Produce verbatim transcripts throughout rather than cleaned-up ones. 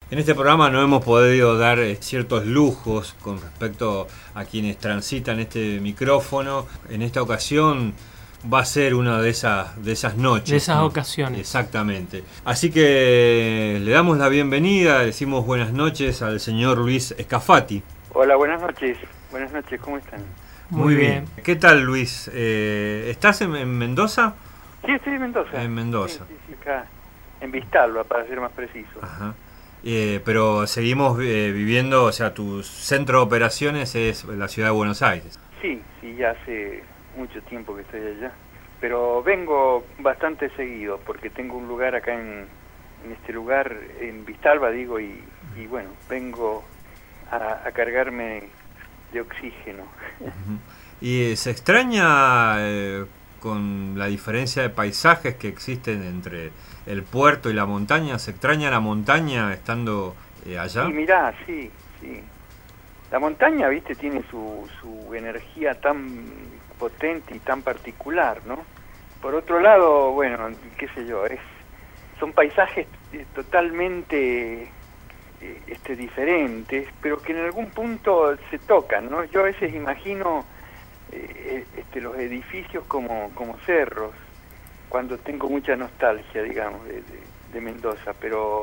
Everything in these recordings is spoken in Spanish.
En este programa no hemos podido dar eh, ciertos lujos con respecto a quienes transitan este micrófono. En esta ocasión va a ser una de esas, de esas noches. De esas ¿no? ocasiones. Exactamente. Así que le damos la bienvenida, decimos buenas noches al señor Luis Scafati. Hola, buenas noches. Buenas noches, ¿cómo están? Muy, Muy bien. bien. ¿Qué tal, Luis? Eh, ¿Estás en, en Mendoza? Sí, estoy en Mendoza. En Mendoza. Sí, sí, sí, acá en Vistalba, para ser más preciso. Ajá. Eh, pero seguimos eh, viviendo, o sea, tu centro de operaciones es la ciudad de Buenos Aires. Sí, sí, ya hace mucho tiempo que estoy allá. Pero vengo bastante seguido, porque tengo un lugar acá en, en este lugar, en Vistalba, digo, y, y bueno, vengo a, a cargarme de oxígeno. Uh-huh. ¿Y se extraña eh, con la diferencia de paisajes que existen entre el puerto y la montaña? ¿Se extraña la montaña estando eh, allá? Y mirá, sí, sí. La montaña, viste, tiene su, su energía tan potente y tan particular, ¿no? Por otro lado, bueno, qué sé yo, es son paisajes totalmente eh, este, diferentes, pero que en algún punto se tocan, ¿no? Yo a veces imagino eh, este, los edificios como, como cerros, cuando tengo mucha nostalgia, digamos, de, de, de Mendoza, pero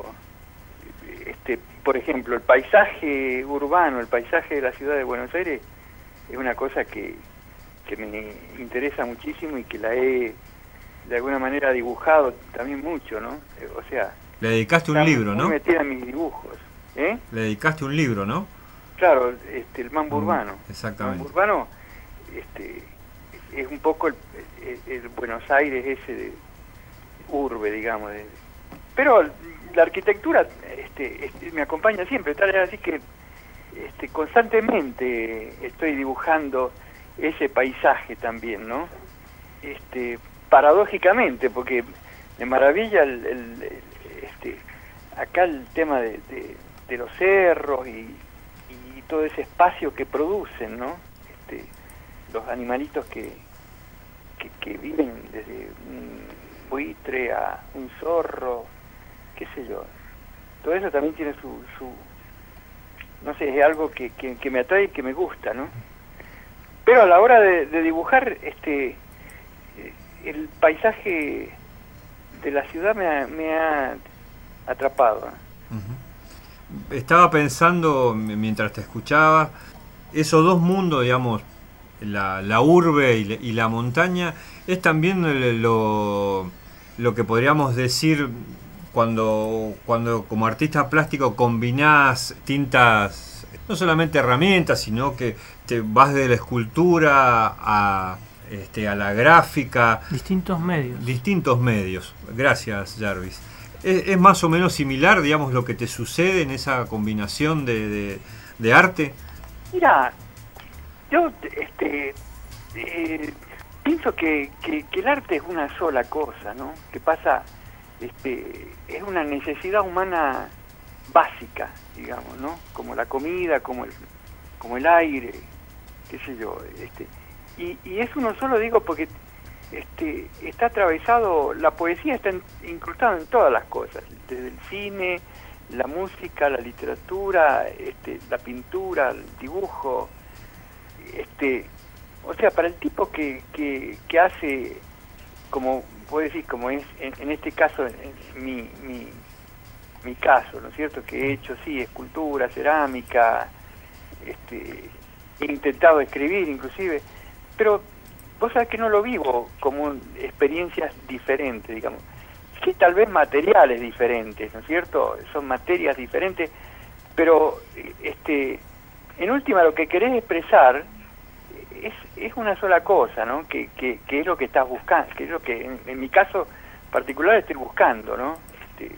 este, por ejemplo, el paisaje urbano, el paisaje de la ciudad de Buenos Aires es una cosa que, que me interesa muchísimo y que la he de alguna manera dibujado también mucho, ¿no? O sea, le dedicaste un libro, ¿no? Muy metida en mis dibujos, ¿eh? Le dedicaste un libro, ¿no? Claro, este, el Mambo Urbano. Mm, exactamente. El Mambo Urbano, este, es un poco el, el, el Buenos Aires ese de urbe, digamos, de, pero la arquitectura este, este, me acompaña siempre, tal es así que este, constantemente estoy dibujando ese paisaje también, ¿no? Este, paradójicamente, porque me maravilla el, el, el, este, acá el tema de, de, de los cerros y, y todo ese espacio que producen, ¿no? Este, los animalitos que, que, que viven desde un buitre a un zorro, qué sé yo, todo eso también tiene su, su no sé, es algo que, que, que me atrae y que me gusta, ¿no? Pero a la hora de, de dibujar, este, el paisaje de la ciudad me ha, me ha atrapado. Uh-huh. Estaba pensando, mientras te escuchaba, esos dos mundos, digamos, la, la urbe y la, y la montaña, es también lo, lo que podríamos decir cuando, cuando como artista plástico combinás distintas, no solamente herramientas, sino que te vas de la escultura a, este, a la gráfica. Distintos medios. Distintos medios. Gracias, Jarvis. ¿Es, es más o menos similar, digamos, lo que te sucede en esa combinación de, de, de arte? Mira, yo este, eh, pienso que, que, que el arte es una sola cosa, ¿no? Que pasa, este, es una necesidad humana básica, digamos, ¿no? Como la comida, como el, como el aire, qué sé yo, este. Y, y es uno solo, digo, porque este, está atravesado, la poesía está en, incrustada en todas las cosas, desde el cine, la música, la literatura, este, la pintura, el dibujo, este, o sea, para el tipo que, que, que hace, como puedo decir, como es en, en este caso, en, en mi, mi, mi caso, ¿no es cierto?, que he hecho, sí, escultura, cerámica, este, he intentado escribir inclusive, pero vos sabés que no lo vivo como experiencias diferentes, digamos. Sí, tal vez materiales diferentes, ¿no es cierto? Son materias diferentes, pero este, en última lo que querés expresar es, es una sola cosa, ¿no? Que, que, que es lo que estás buscando, que es lo que en, en mi caso particular estoy buscando, ¿no? Este,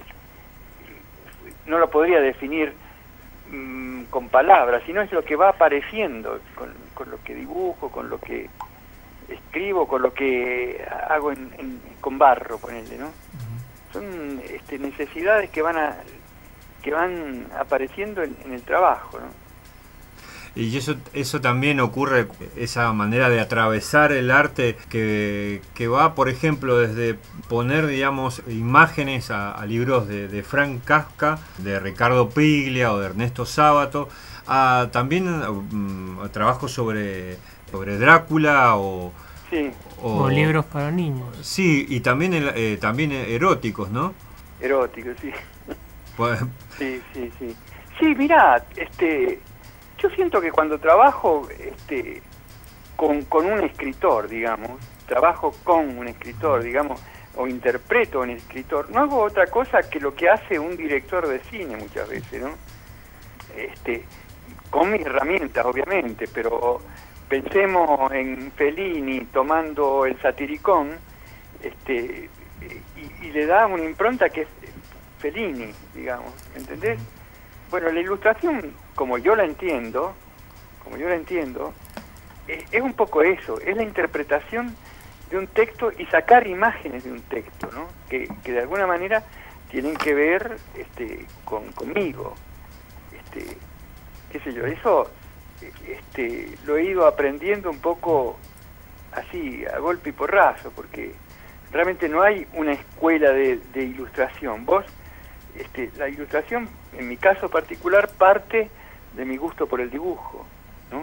no lo podría definir mmm, con palabras, sino es lo que va apareciendo con, con lo que dibujo, con lo que escribo, con lo que hago en, en, con barro, ponele, ¿no? Uh-huh. Son este, necesidades que van a que van apareciendo en, en el trabajo, ¿no? Y eso, eso también ocurre, esa manera de atravesar el arte que, que va, por ejemplo, desde poner, digamos, imágenes a, a libros de, de Frank Kafka, de Ricardo Piglia o de Ernesto Sábato, a también um, a trabajos sobre, sobre Drácula o, sí. o, o libros para niños. Sí, y también, eh, también eróticos, ¿no? Eróticos, sí. Pues, sí, sí, sí. Sí, mirá, este... yo siento que cuando trabajo este, con, con un escritor, digamos, trabajo con un escritor, digamos, o interpreto a un escritor, no hago otra cosa que lo que hace un director de cine muchas veces, ¿no? Este, con mis herramientas, obviamente, pero pensemos en Fellini tomando el Satiricón, este, y, y le da una impronta que es Fellini, digamos, ¿entendés? Bueno, la ilustración, como yo la entiendo, como yo la entiendo, es, es un poco eso, es la interpretación de un texto y sacar imágenes de un texto, ¿no? Que, que de alguna manera tienen que ver este, con, conmigo. Este, qué sé yo, eso este, lo he ido aprendiendo un poco así, a golpe y porrazo, porque realmente no hay una escuela de, de ilustración. Vos, este, la ilustración, en mi caso particular, parte de mi gusto por el dibujo, ¿no?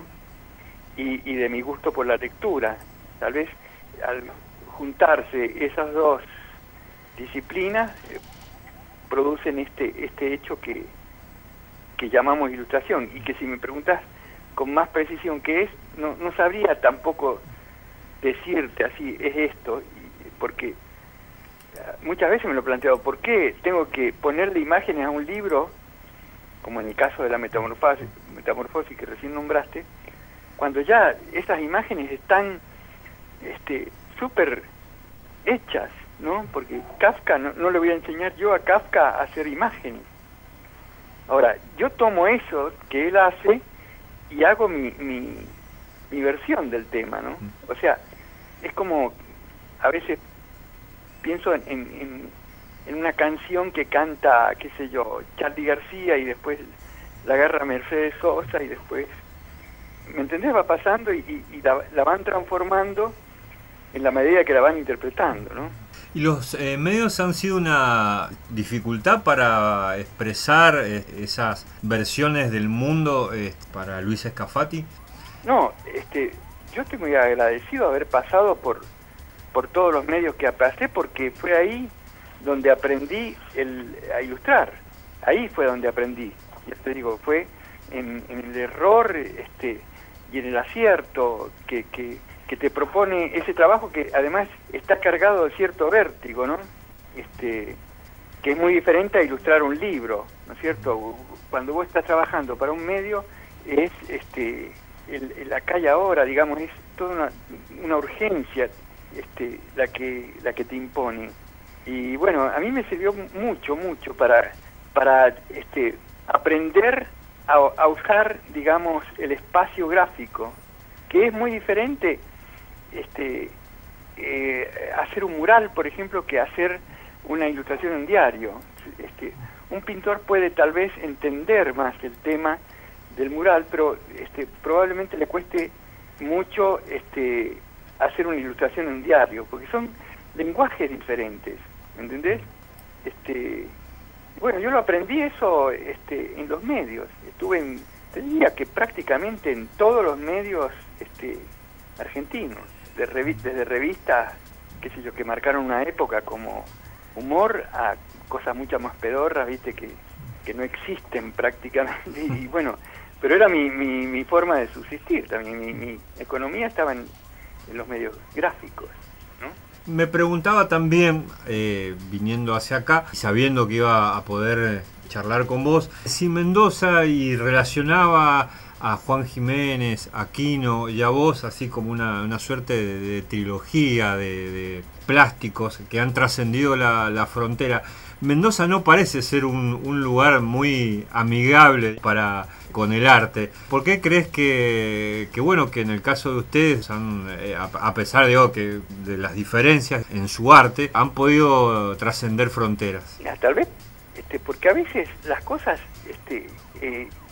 Y, y de mi gusto por la lectura. Tal vez al juntarse esas dos disciplinas eh, producen este este hecho que, que llamamos ilustración, y que si me preguntas con más precisión qué es, no, no sabría tampoco decirte así, es esto, porque muchas veces me lo he planteado, ¿por qué tengo que ponerle imágenes a un libro, como en el caso de la metamorfosis, metamorfosis que recién nombraste, cuando ya esas imágenes están este súper hechas, ¿no? Porque Kafka, no, no le voy a enseñar yo a Kafka a hacer imágenes. Ahora, yo tomo eso que él hace y hago mi, mi, mi versión del tema, ¿no? O sea, es como, a veces pienso en, en, en una canción que canta, qué sé yo, Charly García, y después la agarra Mercedes Sosa, y después, ¿me entendés? Va pasando y, y, y la, la van transformando en la medida que la van interpretando, ¿no? ¿Y los eh, medios han sido una dificultad para expresar eh, esas versiones del mundo eh, para Luis Scafati? No, este, yo estoy muy agradecido de haber pasado por, por todos los medios que pasé, porque fue ahí donde aprendí el, a ilustrar. Ahí fue donde aprendí. Ya te digo, fue en, en el error este, y en el acierto que... que que te propone ese trabajo, que además está cargado de cierto vértigo, ¿no? Este, que es muy diferente a ilustrar un libro, ¿no es cierto? Cuando vos estás trabajando para un medio, es este el, el acá y ahora, digamos, es toda una, una urgencia este, la que la que te impone. Y bueno, a mí me sirvió mucho, mucho para, para este, aprender a, a usar, digamos, el espacio gráfico, que es muy diferente este eh, hacer un mural, por ejemplo, que hacer una ilustración en diario. Este, un pintor puede tal vez entender más el tema del mural, pero este, probablemente le cueste mucho este, hacer una ilustración en diario, porque son lenguajes diferentes, ¿entendés? Este, bueno, yo lo aprendí eso este, en los medios. Estuve en, te diría que prácticamente en todos los medios este, argentinos, de revi desde revistas, qué sé yo, que marcaron una época como Humor, a cosas mucho más pedorras, viste, que, que no existen prácticamente, y bueno, pero era mi, mi, mi forma de subsistir también, mi, mi economía estaba en, en los medios gráficos, ¿no? Me preguntaba también, eh, viniendo hacia acá, y sabiendo que iba a poder charlar con vos, si Mendoza y relacionaba a Juan Jiménez, a Quino y a vos, así como una, una suerte de, de trilogía de, de plásticos que han trascendido la, la frontera. Mendoza no parece ser un, un lugar muy amigable para con el arte. ¿Por qué crees que, que bueno, que en el caso de ustedes, han, eh, a, a pesar de, oh, que, de las diferencias en su arte, han podido trascender fronteras? Ya, tal vez, este, porque a veces las cosas este, eh, que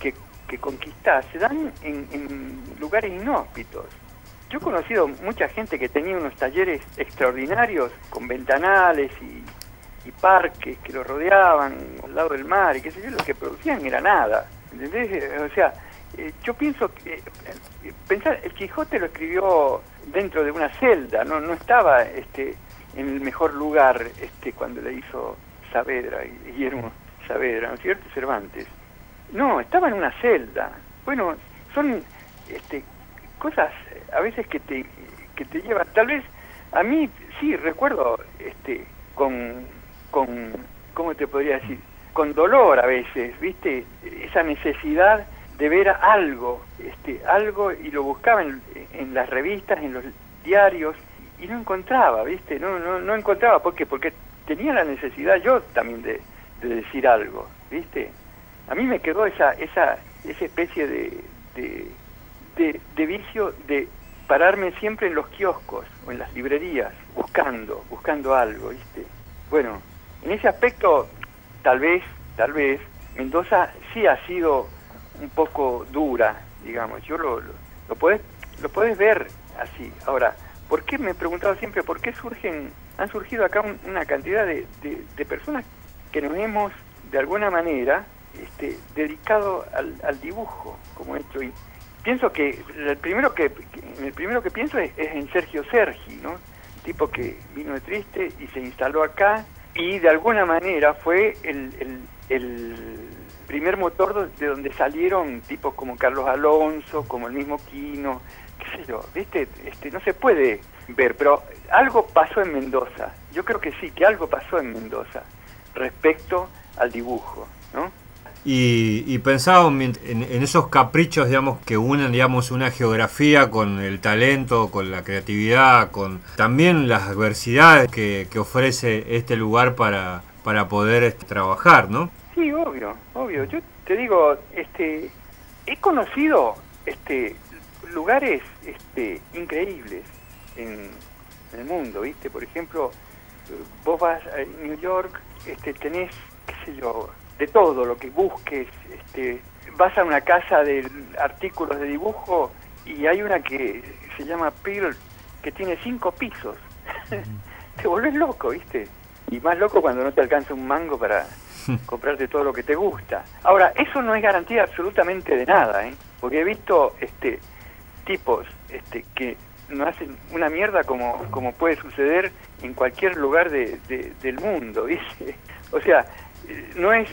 que conquistás se dan en, en lugares inhóspitos. Yo he conocido mucha gente que tenía unos talleres extraordinarios con ventanales y, y parques que lo rodeaban al lado del mar y qué sé yo, lo que producían era nada, ¿entendés? O sea, eh, yo pienso que eh, pensar, el Quijote lo escribió dentro de una celda, no no estaba este en el mejor lugar este cuando le hizo Saavedra, Guillermo Saavedra, ¿no es cierto? Cervantes. No, estaba en una celda. Bueno, son este cosas a veces que te que te llevan, tal vez a mí sí recuerdo este con con ¿cómo te podría decir? Con dolor a veces, ¿viste? Esa necesidad de ver algo, este algo, y lo buscaba en, en las revistas, en los diarios, y no encontraba, ¿viste? No no no encontraba, ¿por qué? Porque tenía la necesidad yo también de, de decir algo, ¿viste? A mí me quedó esa esa esa especie de de, de de vicio de pararme siempre en los kioscos o en las librerías buscando, buscando algo, ¿viste? Bueno, en ese aspecto tal vez, tal vez Mendoza sí ha sido un poco dura, digamos. Yo lo lo, lo podés lo podés ver así. Ahora, ¿por qué me he preguntado siempre por qué surgen han surgido acá un, una cantidad de, de, de personas que nos hemos de alguna manera este dedicado al, al dibujo como esto? Y pienso que el primero que, que el primero que pienso es, es en Sergio Sergi, ¿no? Tipo que vino de Triste y se instaló acá y de alguna manera fue el, el, el primer motor de donde salieron tipos como Carlos Alonso, como el mismo Quino, qué sé yo, ¿viste? Este, no se puede ver, pero algo pasó en Mendoza. Yo creo que sí, que algo pasó en Mendoza respecto al dibujo, ¿no? Y, y pensaba en, en esos caprichos, digamos, que unen, digamos, una geografía con el talento, con la creatividad, con también las adversidades que, que ofrece este lugar para, para poder este, trabajar, ¿no? Sí, obvio, obvio. Yo te digo, este, he conocido este lugares este increíbles en, en el mundo, ¿viste? Por ejemplo, vos vas a New York, este, tenés, qué sé yo, de todo lo que busques, este, vas a una casa de artículos de dibujo y hay una que se llama Pearl, que tiene cinco pisos. Te volvés loco, ¿viste? Y más loco cuando no te alcanza un mango para comprarte todo lo que te gusta. Ahora, eso no es garantía absolutamente de nada, ¿eh? Porque he visto este tipos este que no hacen una mierda como como puede suceder en cualquier lugar de, de, del mundo, ¿viste? O sea, no es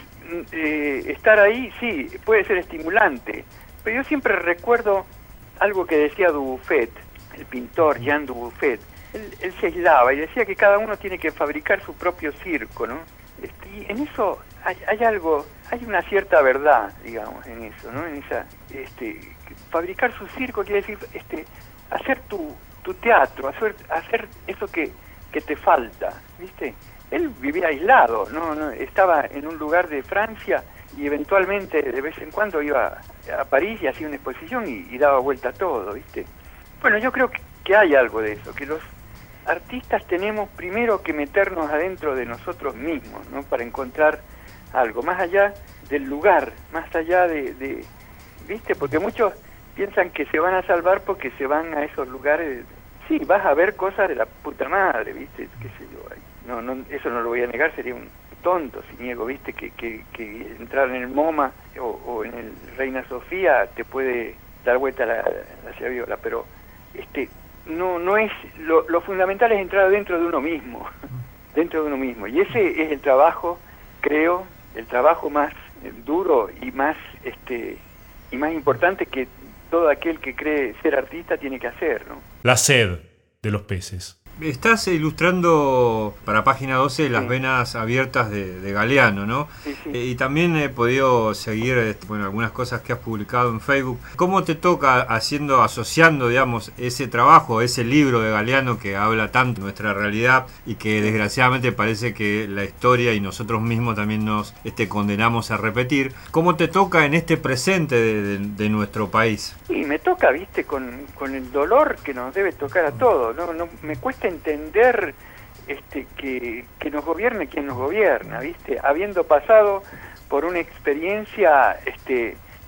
eh, estar ahí, sí, puede ser estimulante, pero yo siempre recuerdo algo que decía Dubuffet, el pintor Jean Dubuffet. Él, él se aislaba y decía que cada uno tiene que fabricar su propio circo, ¿no? Este, y en eso hay, hay algo, hay una cierta verdad, digamos, en eso, ¿no? En esa, este, fabricar su circo quiere decir, este, hacer tu, tu teatro, hacer, hacer eso que, que te falta, ¿viste? Él vivía aislado, no, no, estaba en un lugar de Francia y eventualmente de vez en cuando iba a París y hacía una exposición y, y daba vuelta a todo, ¿viste? Bueno, yo creo que, que hay algo de eso, que los artistas tenemos primero que meternos adentro de nosotros mismos, ¿no? Para encontrar algo, más allá del lugar, más allá de, de ¿viste? Porque muchos piensan que se van a salvar porque se van a esos lugares. Sí, vas a ver cosas de la puta madre, ¿viste? Qué sé yo, ahí. No, no, eso no lo voy a negar, sería un tonto si niego, ¿viste? Que, que, que entrar en el MoMA o, o en el Reina Sofía te puede dar vuelta la, la chaviola, pero este no no es lo, lo fundamental es entrar dentro de uno mismo, dentro de uno mismo, y ese es el trabajo, creo, el trabajo más duro y más este y más importante que todo aquel que cree ser artista tiene que hacer, ¿no? La sed de los peces. Estás ilustrando para Página doce las sí. venas abiertas de, de Galeano, ¿no? Sí, sí. Eh, y también he podido seguir este, bueno, algunas cosas que has publicado en Facebook. ¿Cómo te toca haciendo, asociando, digamos, ese trabajo, ese libro de Galeano que habla tanto de nuestra realidad y que desgraciadamente parece que la historia y nosotros mismos también nos este, condenamos a repetir? ¿Cómo te toca en este presente de, de, de nuestro país? Sí, me toca, viste, con, con el dolor que nos debe tocar a todos, ¿no? No, me cuesta entender este que, que nos gobierne quien nos gobierna, ¿viste? Habiendo pasado por una experiencia este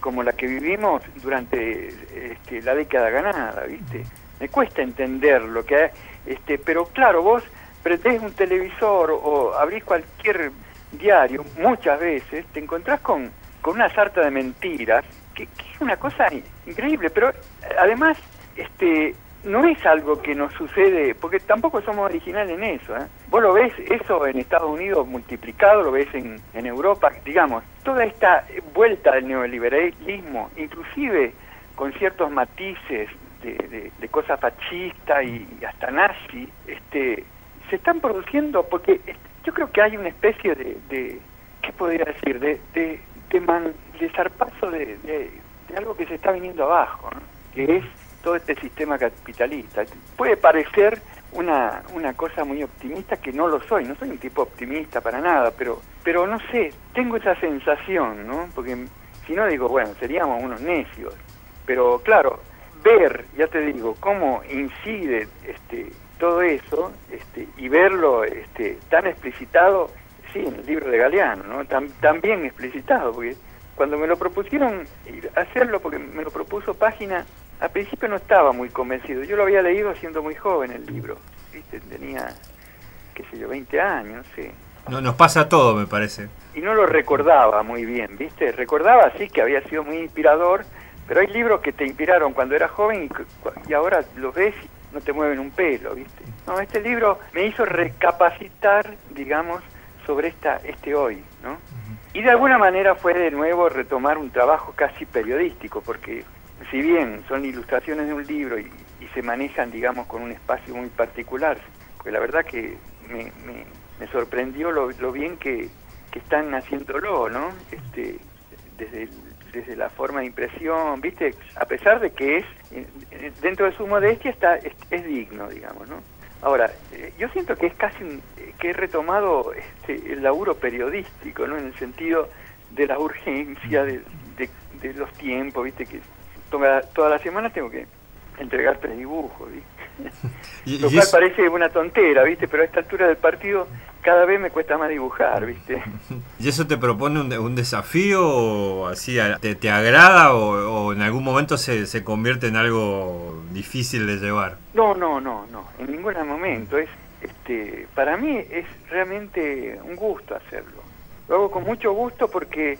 como la que vivimos durante este, la década ganada, ¿viste? Me cuesta entender lo que hay, este, pero claro, vos prendés un televisor o abrís cualquier diario, muchas veces te encontrás con, con una sarta de mentiras, que, que es una cosa increíble, pero además este no es algo que nos sucede, porque tampoco somos originales en eso, ¿eh? Vos lo ves eso en Estados Unidos multiplicado, lo ves en, en Europa, digamos, toda esta vuelta del neoliberalismo, inclusive con ciertos matices de, de, de cosas fascistas y hasta nazi, este, se están produciendo, porque yo creo que hay una especie de, de ¿qué podría decir?, de, de, de, man, de zarpazo de, de, de algo que se está viniendo abajo, ¿no? Que es todo este sistema capitalista. Puede parecer una, una cosa muy optimista, que no lo soy, no soy un tipo optimista para nada, pero pero no sé, tengo esa sensación, ¿no? Porque si no digo, bueno, seríamos unos necios, pero claro, ver, ya te digo, cómo incide este todo eso, este y verlo este tan explicitado, sí, en el libro de Galeano, ¿no? Tan, tan bien explicitado, porque cuando me lo propusieron hacerlo, porque me lo propuso Página, al principio no estaba muy convencido. Yo lo había leído siendo muy joven el libro, ¿viste? Tenía, qué sé yo, veinte años, no sé. No, nos pasa todo, me parece. Y no lo recordaba muy bien, ¿viste? Recordaba, sí, que había sido muy inspirador, pero hay libros que te inspiraron cuando eras joven y, y ahora los ves y no te mueven un pelo, ¿viste? No, este libro me hizo recapacitar, digamos, sobre esta este hoy, ¿no? Y de alguna manera fue de nuevo retomar un trabajo casi periodístico, porque si bien son ilustraciones de un libro y, y se manejan, digamos, con un espacio muy particular, porque la verdad que me, me, me sorprendió lo, lo bien que, que están haciéndolo, ¿no? Este, desde, desde la forma de impresión, ¿viste? A pesar de que es, dentro de su modestia, está es, es digno, digamos, ¿no? Ahora, eh, yo siento que es casi un, que he retomado este, el laburo periodístico, ¿no? En el sentido de la urgencia, de, de, de los tiempos, ¿viste? Que toda, toda la semana tengo que entregar tres dibujos, ¿viste? Y, Lo y cual es... parece una tontera, ¿viste? Pero a esta altura del partido cada vez me cuesta más dibujar, ¿viste? ¿Y eso te propone un, un desafío o así te, te agrada o, o en algún momento se, se convierte en algo difícil de llevar? No, no, no, no, en ningún momento. Es, este, para mí es realmente un gusto hacerlo. Lo hago con mucho gusto porque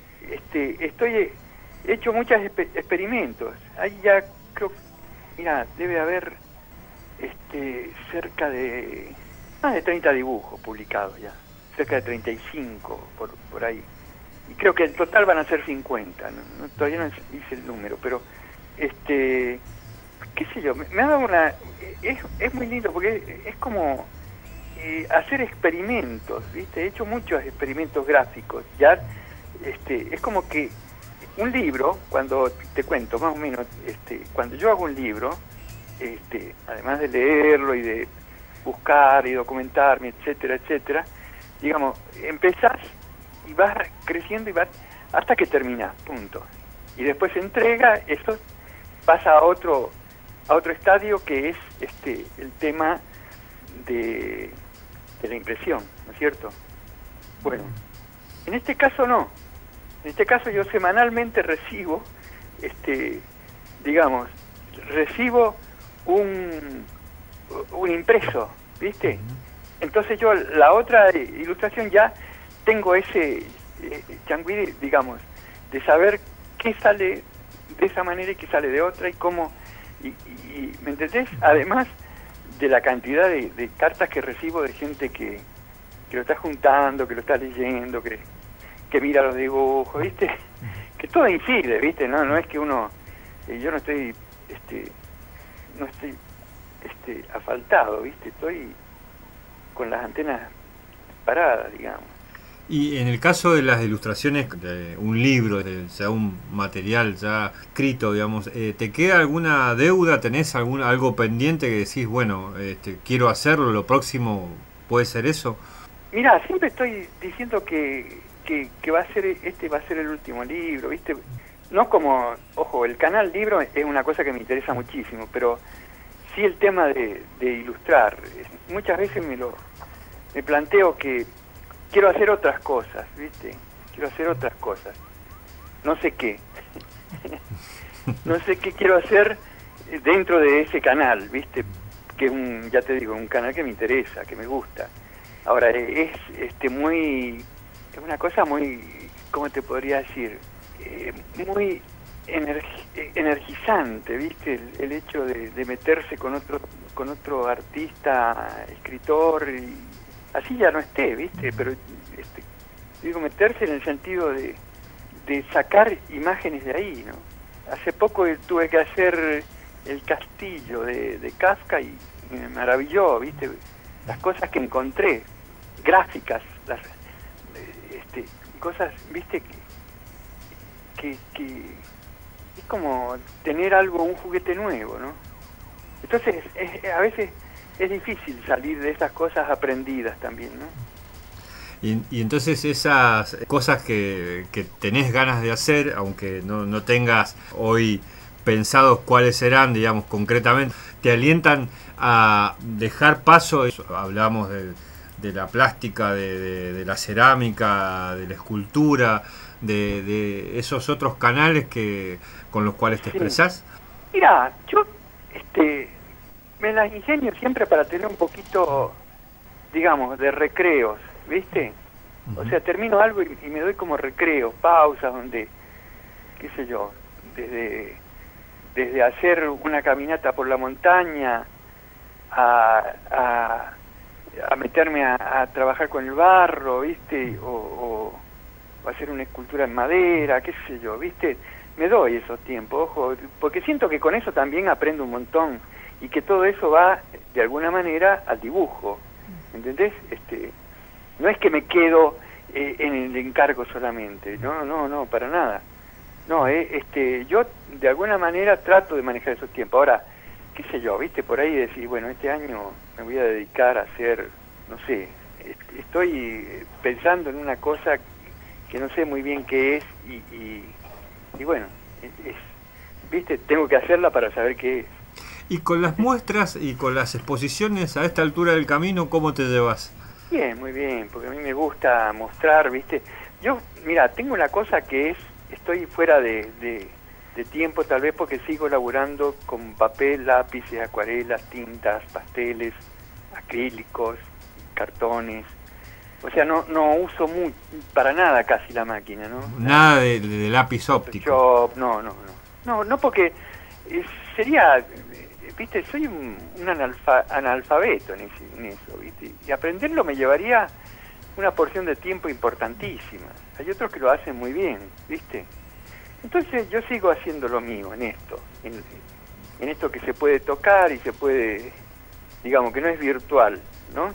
este, estoy he hecho muchos experimentos. Ahí ya creo, mira, debe haber este, cerca de más de treinta dibujos publicados ya, cerca de treinta y cinco por, por ahí. Y creo que en total van a ser cincuenta, ¿no? No, todavía no hice el número, pero este, qué sé yo, me, me ha dado una... Es, es muy lindo porque es, es como eh, hacer experimentos, ¿viste? He hecho muchos experimentos gráficos, ya este, es como que un libro, cuando te cuento más o menos, este, cuando yo hago un libro, este, además de leerlo y de buscar y documentarme, etcétera, etcétera, digamos, empezás y vas creciendo y vas hasta que terminás, punto. Y después se entrega, eso pasa a otro a otro estadio que es este el tema de, de la impresión, ¿no es cierto? Bueno, en este caso no. En este caso yo semanalmente recibo, este, digamos, recibo un, un impreso, ¿viste? Entonces yo la otra ilustración ya tengo ese eh, changüí, digamos, de saber qué sale de esa manera y qué sale de otra y cómo, y, y ¿me entendés? Además de la cantidad de, de cartas que recibo de gente que, que lo está juntando, que lo está leyendo, que, que mira los dibujos, ¿viste? Que todo incide, ¿viste? No, no es que uno, eh, yo no estoy, este, no estoy, este, asfaltado, ¿viste? Estoy con las antenas paradas, digamos. Y en el caso de las ilustraciones de un libro, de, sea un material ya escrito, digamos, eh, ¿te queda alguna deuda? ¿Tenés algún, algo pendiente que decís, bueno, este, quiero hacerlo, lo próximo puede ser eso? Mirá, siempre estoy diciendo que, que, que va a ser este va a ser el último libro, ¿viste? No como, ojo, el canal libro es una cosa que me interesa muchísimo, pero sí el tema de, de ilustrar. Muchas veces me lo me planteo que quiero hacer otras cosas, ¿viste? Quiero hacer otras cosas. No sé qué. no sé qué quiero hacer dentro de ese canal, ¿viste? Que es un, ya te digo, un canal que me interesa, que me gusta. Ahora, es este muy, es una cosa muy, ¿cómo te podría decir? Eh, muy energi- energizante, ¿viste? El, el hecho de, de meterse con otro, con otro artista, escritor, y así ya no esté, ¿viste? Pero, este, digo, meterse en el sentido de, de sacar imágenes de ahí, ¿no? Hace poco tuve que hacer el castillo de, de Kafka y me maravilló, ¿viste? Las cosas que encontré, gráficas, las este, cosas, ¿viste? Que, que, que es como tener algo, un juguete nuevo, ¿no? Entonces, es, a veces es difícil salir de esas cosas aprendidas también, ¿no? Y, y entonces esas cosas que, que tenés ganas de hacer, aunque no, no tengas hoy pensados cuáles serán, digamos, concretamente, te alientan a dejar paso, eso, hablamos de, de la plástica, de, de, de la cerámica, de la escultura, de, de esos otros canales que con los cuales te Sí. expresás. Mira, yo este, me las ingenio siempre para tener un poquito, digamos, de recreos, ¿viste? Uh-huh. O sea, termino algo y, y me doy como recreo, pausas donde, qué sé yo, desde, desde hacer una caminata por la montaña a, a, a meterme a, a trabajar con el barro, ¿viste? O, o, o hacer una escultura en madera, qué sé yo, ¿viste? Me doy esos tiempos, ojo, porque siento que con eso también aprendo un montón y que todo eso va, de alguna manera, al dibujo, ¿entendés? Este, no es que me quedo eh, en el encargo solamente, no, no, no, para nada. No, eh, este, yo de alguna manera trato de manejar esos tiempos. Ahora, qué sé yo, ¿viste? Por ahí decir, bueno, este año me voy a dedicar a hacer, no sé, est- estoy pensando en una cosa que no sé muy bien qué es y... y Y bueno, es, es, viste, tengo que hacerla para saber qué es. Y con las muestras y con las exposiciones a esta altura del camino, ¿cómo te llevas? Bien, muy bien, porque a mí me gusta mostrar, viste. Yo, mira, tengo una cosa que es, estoy fuera de, de, de tiempo tal vez porque sigo laburando con papel, lápices, acuarelas, tintas, pasteles, acrílicos, cartones. O sea, no no uso muy, para nada casi la máquina, ¿no? Nada de, de lápiz óptico. Yo, no, no, no. No, no porque eh, sería, eh, viste, soy un, un analfa, analfabeto en, ese, en eso, viste. Y aprenderlo me llevaría una porción de tiempo importantísima. Hay otros que lo hacen muy bien, viste. Entonces yo sigo haciendo lo mío en esto, en, en esto que se puede tocar y se puede, digamos, que no es virtual, ¿no?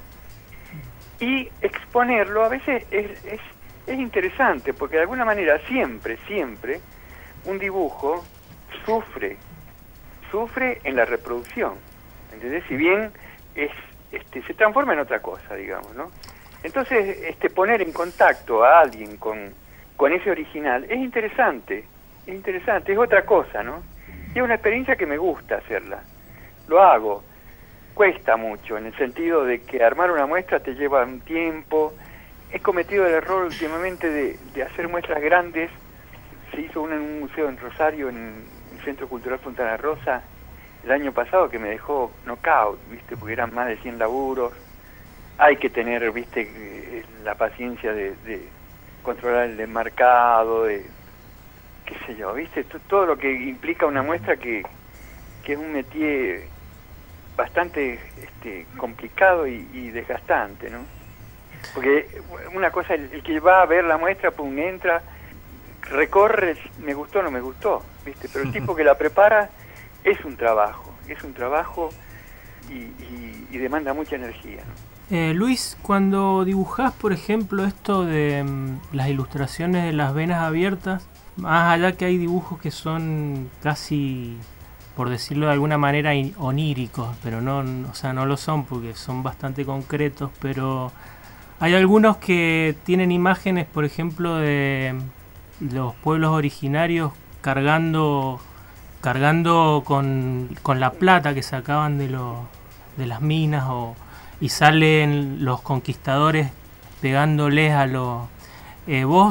Y exponerlo a veces es, es, es interesante, porque de alguna manera siempre, siempre, un dibujo sufre, sufre en la reproducción, ¿entendés? Si bien es, este, se transforma en otra cosa, digamos, ¿no? Entonces, este, poner en contacto a alguien con, con ese original es interesante, es interesante, es otra cosa, ¿no? Y es una experiencia que me gusta hacerla, lo hago. Cuesta mucho, en el sentido de que armar una muestra te lleva un tiempo. He cometido el error últimamente de, de hacer muestras grandes. Se hizo una en un museo en Rosario, en el Centro Cultural Fontana Rosa, el año pasado, que me dejó knockout, ¿viste? Porque eran más de cien laburos. Hay que tener, ¿viste? La paciencia de, de controlar el enmarcado, de qué sé yo, ¿viste? Todo lo que implica una muestra que, que es un métier bastante este, complicado y, y desgastante, ¿no? Porque una cosa, el, el que va a ver la muestra, pum, entra, recorre, me gustó, no me gustó, ¿viste? Pero el tipo que la prepara es un trabajo, es un trabajo y, y, y demanda mucha energía, ¿no? Eh, Luis, cuando dibujás, por ejemplo, esto de um, las ilustraciones de las venas abiertas, más allá que hay dibujos que son casi, por decirlo de alguna manera, oníricos, pero no, o sea, no lo son porque son bastante concretos, pero hay algunos que tienen imágenes, por ejemplo, de los pueblos originarios cargando cargando con, con la plata que sacaban de, los, de las minas, o, y salen los conquistadores pegándoles a los... Eh, vos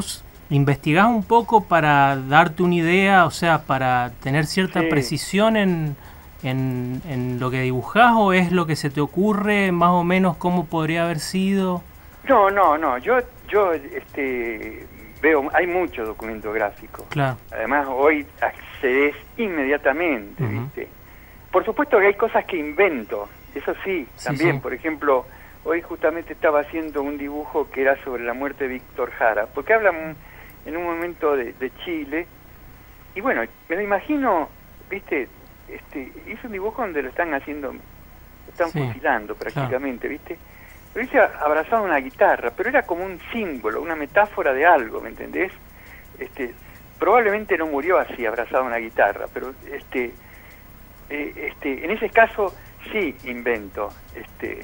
¿investigás un poco para darte una idea, o sea, para tener cierta Sí. precisión en, en, en lo que dibujás, o es lo que se te ocurre, más o menos cómo podría haber sido? No, no, no, yo, yo este, veo, hay mucho documento gráfico. Claro. Además, hoy accedes inmediatamente, Ujú. ¿viste? Por supuesto que hay cosas que invento, eso sí, Sí, también, sí. por ejemplo, hoy justamente estaba haciendo un dibujo que era sobre la muerte de Víctor Jara, porque hablan en un momento de, de Chile, y bueno, me lo imagino, ¿viste? Este, hice un dibujo donde lo están haciendo, lo están Sí, fusilando prácticamente, ¿viste? Lo hice abrazado a una guitarra, pero era como un símbolo, una metáfora de algo, ¿me entendés? Este, probablemente no murió así, abrazado a una guitarra, pero este, eh, este, en ese caso sí invento, este,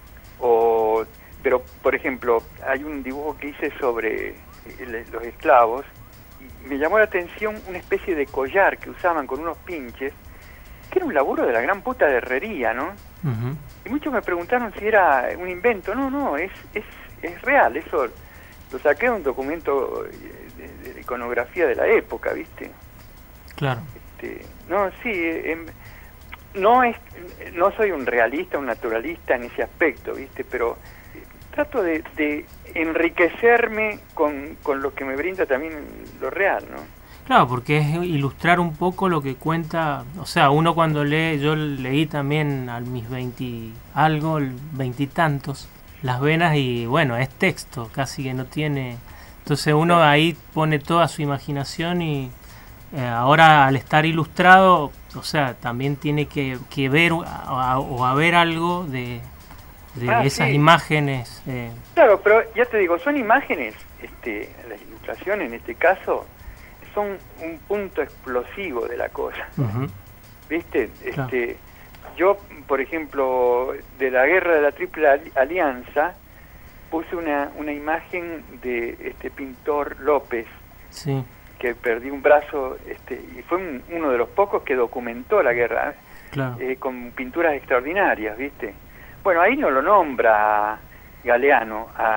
o, pero por ejemplo, hay un dibujo que hice sobre eh, los esclavos, y me llamó la atención una especie de collar que usaban con unos pinches, que era un laburo de la gran puta de herrería, ¿no? Ujú. Y muchos me preguntaron si era un invento. No, no, es es, es real. Eso lo saqué de un documento de, de, de iconografía de la época, ¿viste? Claro. Este, no, sí, em, no es, no soy un realista, un naturalista en ese aspecto, ¿viste? Pero eh, trato de, de enriquecerme con, con lo que me brinda también lo real, ¿no? Claro, porque es ilustrar un poco lo que cuenta, o sea, uno cuando lee, yo leí también a mis veinte algo, veintitantos, las venas, y bueno, es texto, casi que no tiene, entonces uno ahí pone toda su imaginación, y eh, ahora al estar ilustrado, o sea, también tiene que, que ver o, a- o haber algo de, de Ah, esas sí. imágenes. eh, Claro, pero ya te digo, son imágenes, este, las ilustraciones en este caso, son un punto explosivo de la cosa. ujú, ¿Viste? Claro. Este, yo, por ejemplo, de la guerra de la Triple Ali- Alianza, puse una, una imagen de este pintor López, sí, que perdió un brazo, este, y fue un- uno de los pocos que documentó la guerra, claro. eh, con pinturas extraordinarias, ¿viste? Bueno, ahí no lo nombra Galeano a,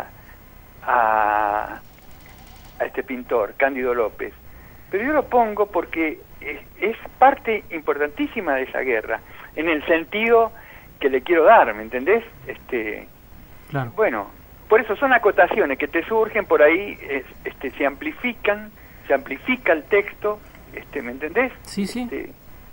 a, a este pintor, Cándido López. Pero yo lo pongo porque es, es parte importantísima de esa guerra, en el sentido que le quiero dar, ¿me entendés? Este, Claro. bueno, por eso son acotaciones que te surgen por ahí, es- este, se amplifican, se amplifica el texto, este, ¿me entendés? Sí, sí. Este,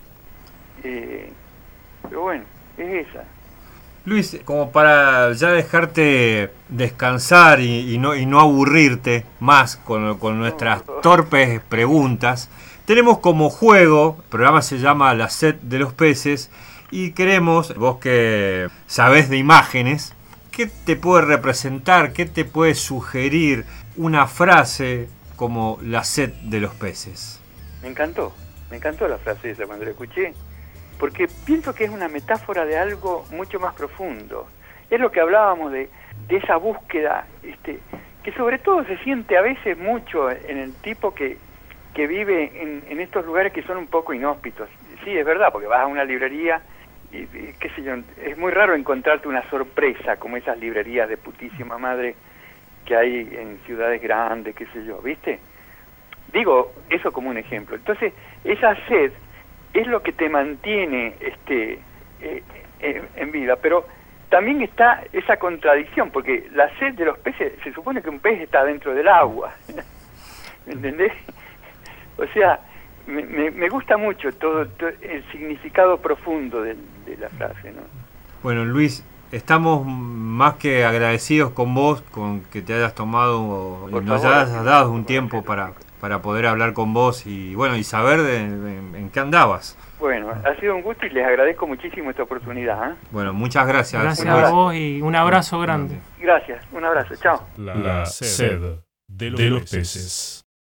eh, pero bueno, es esa. Luis, como para ya dejarte descansar y, y no, y no aburrirte más con, con nuestras torpes preguntas, tenemos como juego, el programa se llama La Sed de los Peces, y queremos, vos que sabés de imágenes, ¿qué te puede representar, qué te puede sugerir una frase como La Sed de los Peces? Me encantó, me encantó la frase esa cuando la escuché, porque pienso que es una metáfora de algo mucho más profundo. Es lo que hablábamos de, de esa búsqueda, este, que sobre todo se siente a veces mucho en el tipo que, que vive en, en estos lugares que son un poco inhóspitos. Sí, es verdad, porque vas a una librería y, y qué sé yo, es muy raro encontrarte una sorpresa como esas librerías de putísima madre que hay en ciudades grandes, qué sé yo, ¿viste? Digo eso como un ejemplo. Entonces, esa sed es lo que te mantiene este eh, eh, en vida, pero también está esa contradicción, porque la sed de los peces, se supone que un pez está dentro del agua, ¿me entendés? O sea, me, me, me gusta mucho todo, todo el significado profundo de, de la frase, ¿no? Bueno, Luis, estamos más que agradecidos con vos, con que te hayas tomado y Por nos favor, hayas dado un por tiempo favor. para, para poder hablar con vos y bueno y saber de, en, en qué andabas. Bueno, ha sido un gusto y les agradezco muchísimo esta oportunidad, ¿eh? Bueno, muchas gracias. Gracias un a abrazo. vos y un abrazo grande. Gracias, un abrazo, chao. La sed de los peces.